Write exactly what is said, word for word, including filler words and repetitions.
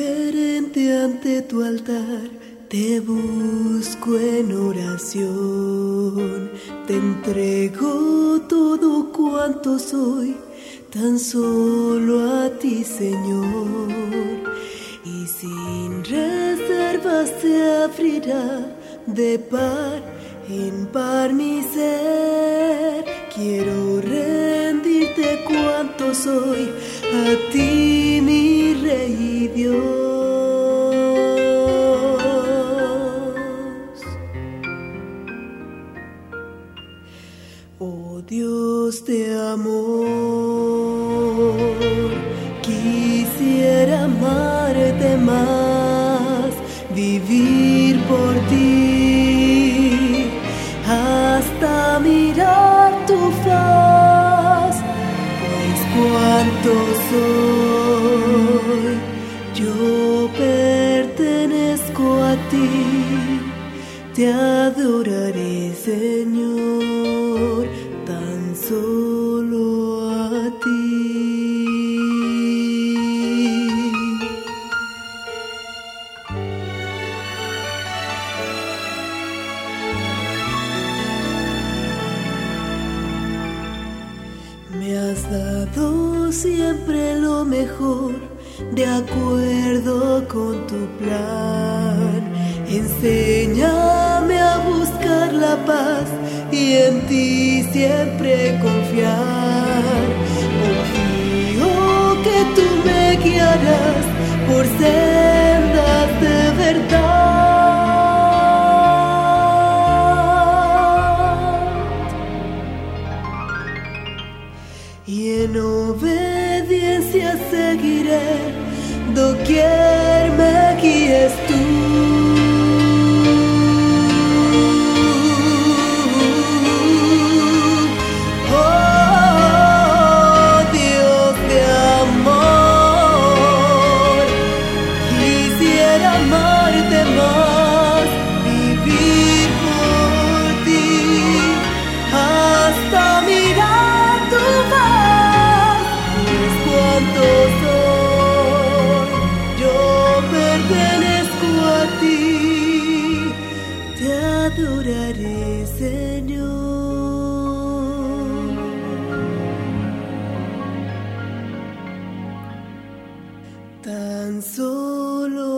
reverente ante tu altar, te busco en oración, te entrego todo cuanto soy, tan solo a ti, Señor, y sin reservas se abrirá de par en par mi ser. Quiero rendirte cuanto soy, a ti, mi Rey y Dios. Oh Dios de amor, quisiera amarte más, vivir por ti, hasta mirar tu faz, pues cuanto soy, yo pertenezco a ti, te adoraré, Señor, tan solo a ti. Me has dado siempre lo mejor, de acuerdo con tu plan. Enséñame a buscar la paz y en ti siempre confiar. Confío que tú me guiarás por sendas de verdad, y en obediencia seguiré doquier me guíes tú. Oh Dios de amor, quisiera amarte más, vivir por ti, hasta mirar tu faz, pues cuanto soy, yo pertenezco a ti, te adoraré, Señor, tan solo